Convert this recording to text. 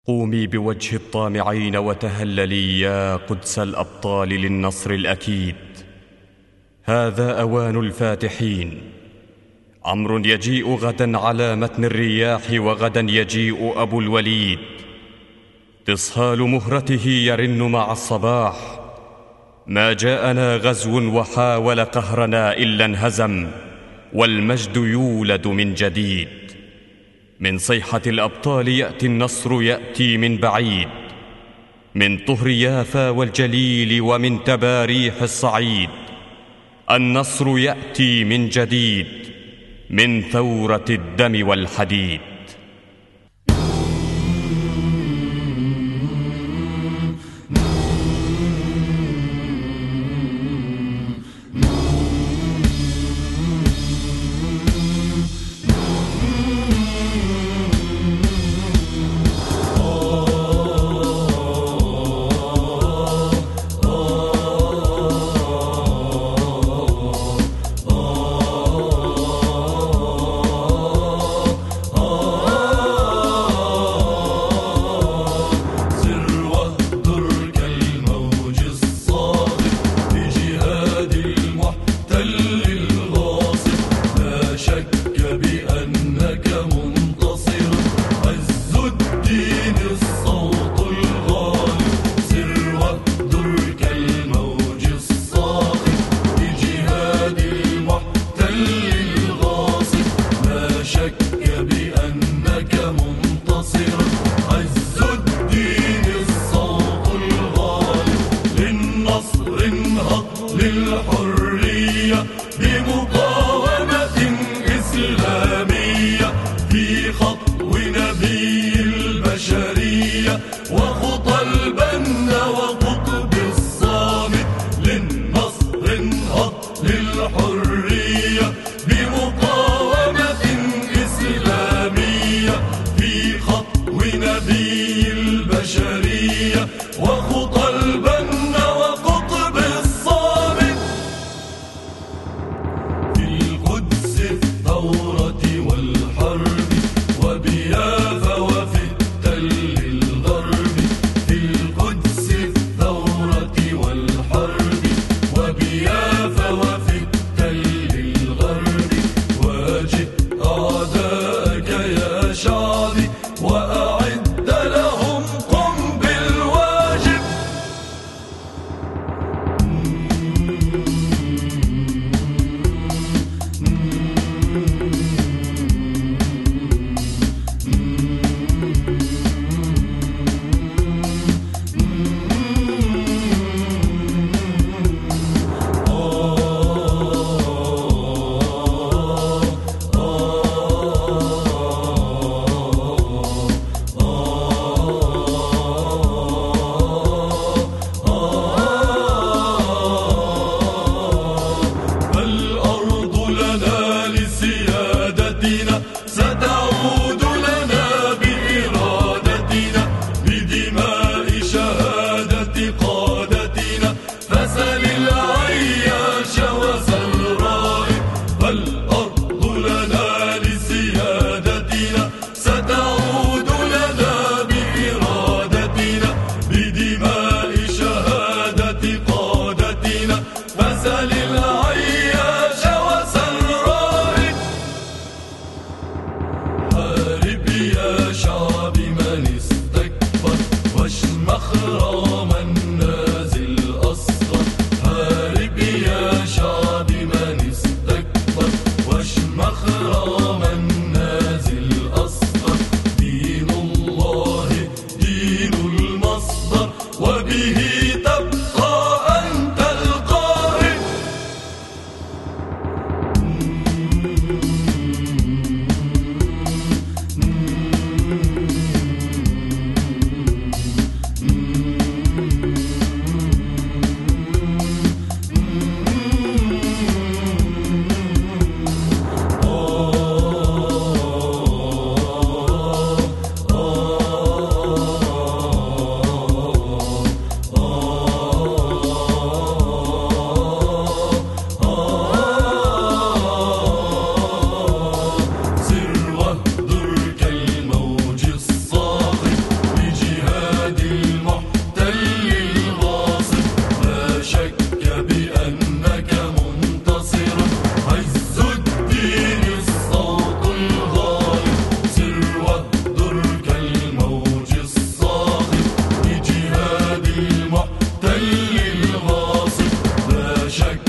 قومي بوجه الطامعين وتهللي يا قدس الأبطال للنصر الأكيد. هذا أوان الفاتحين. عمرو يجيء غدا على متن الرياح، وغدا يجيء أبو الوليد. تصهال مهرته يرن مع الصباح. ما جاءنا غزو وحاول قهرنا إلا انهزم، والمجد يولد من جديد. من صيحة الأبطال يأتي النصر، يأتي من بعيد، من طهر يافا والجليل ومن تباريح الصعيد. النصر يأتي من جديد، من ثورة الدم والحديد. للحرية بمقاومة إسلامية في خطو نبي البشرية وخطى البنا وقطب الصامت. للنصر انهض للحرية بمقاومة إسلامية في خطو نبي البشرية وخطى البنا وقطب الصامت. في القدس الثورة والحرب وبيافا وفي التل الغرب. في القدس الثورة والحرب وبيافا وفي التل الغرب. واجه أعداءك يا شعبي وأعد شك